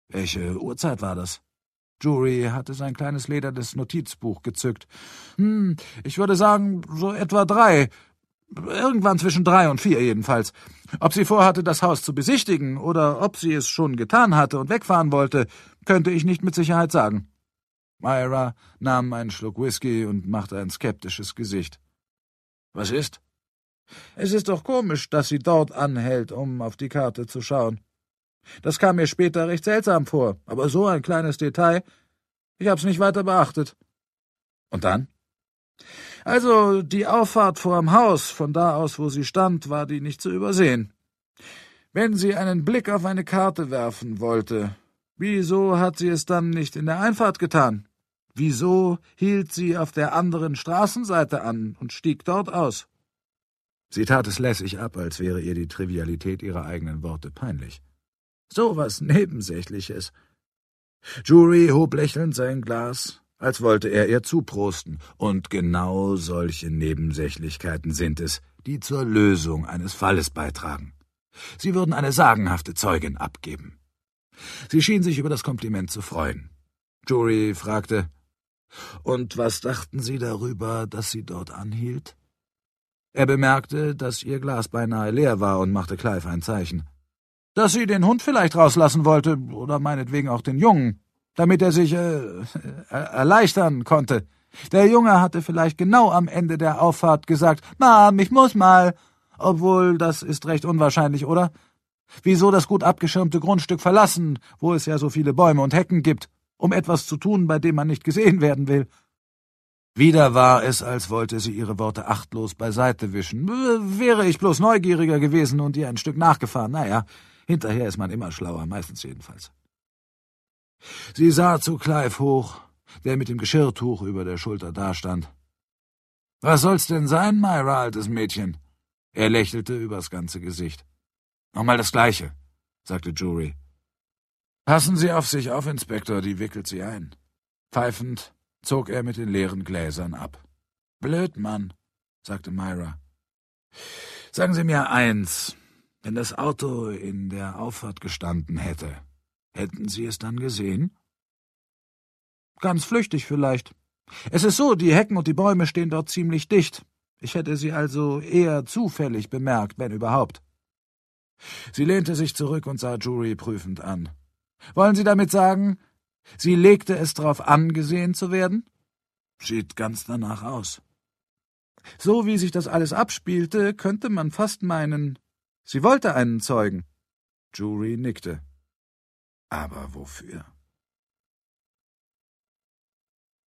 Welche Uhrzeit war das? Jury hatte sein kleines ledernes Notizbuch gezückt. Ich würde sagen, so etwa 3. Irgendwann zwischen 3 und 4 jedenfalls. Ob sie vorhatte, das Haus zu besichtigen, oder ob sie es schon getan hatte und wegfahren wollte, könnte ich nicht mit Sicherheit sagen. Myra nahm einen Schluck Whisky und machte ein skeptisches Gesicht. »Was ist?« »Es ist doch komisch, dass sie dort anhält, um auf die Karte zu schauen. Das kam mir später recht seltsam vor, aber so ein kleines Detail, ich hab's nicht weiter beachtet.« »Und dann?« »Also, die Auffahrt vorm Haus, von da aus, wo sie stand, war die nicht zu übersehen. Wenn sie einen Blick auf eine Karte werfen wollte, wieso hat sie es dann nicht in der Einfahrt getan? Wieso hielt sie auf der anderen Straßenseite an und stieg dort aus?« Sie tat es lässig ab, als wäre ihr die Trivialität ihrer eigenen Worte peinlich. »So was Nebensächliches.« Jury hob lächelnd sein Glas, als wollte er ihr zuprosten, und genau solche Nebensächlichkeiten sind es, die zur Lösung eines Falles beitragen. Sie würden eine sagenhafte Zeugin abgeben. Sie schien sich über das Kompliment zu freuen. Jury fragte, »Und was dachten Sie darüber, dass sie dort anhielt?« Er bemerkte, dass ihr Glas beinahe leer war und machte Clive ein Zeichen. »Dass sie den Hund vielleicht rauslassen wollte, oder meinetwegen auch den Jungen, damit er sich erleichtern konnte. Der Junge hatte vielleicht genau am Ende der Auffahrt gesagt, »Mom, ich muss mal«, obwohl das ist recht unwahrscheinlich, oder? Wieso das gut abgeschirmte Grundstück verlassen, wo es ja so viele Bäume und Hecken gibt, um etwas zu tun, bei dem man nicht gesehen werden will?« Wieder war es, als wollte sie ihre Worte achtlos beiseite wischen. Wäre ich bloß neugieriger gewesen und ihr ein Stück nachgefahren, naja, hinterher ist man immer schlauer, meistens jedenfalls. Sie sah zu Clive hoch, der mit dem Geschirrtuch über der Schulter dastand. »Was soll's denn sein, Myra, altes Mädchen?« Er lächelte übers ganze Gesicht. »Nochmal das Gleiche«, sagte Jury. »Passen Sie auf sich auf, Inspektor, die wickelt Sie ein.« Pfeifend zog er mit den leeren Gläsern ab. »Blöd, Mann«, sagte Myra. »Sagen Sie mir eins, wenn das Auto in der Auffahrt gestanden hätte, hätten Sie es dann gesehen?« »Ganz flüchtig vielleicht. Es ist so, die Hecken und die Bäume stehen dort ziemlich dicht. Ich hätte sie also eher zufällig bemerkt, wenn überhaupt.« Sie lehnte sich zurück und sah Jury prüfend an. »Wollen Sie damit sagen, sie legte es drauf an, gesehen zu werden?« »Sieht ganz danach aus.« »So wie sich das alles abspielte, könnte man fast meinen, sie wollte einen Zeugen.« Jury nickte. »Aber wofür?«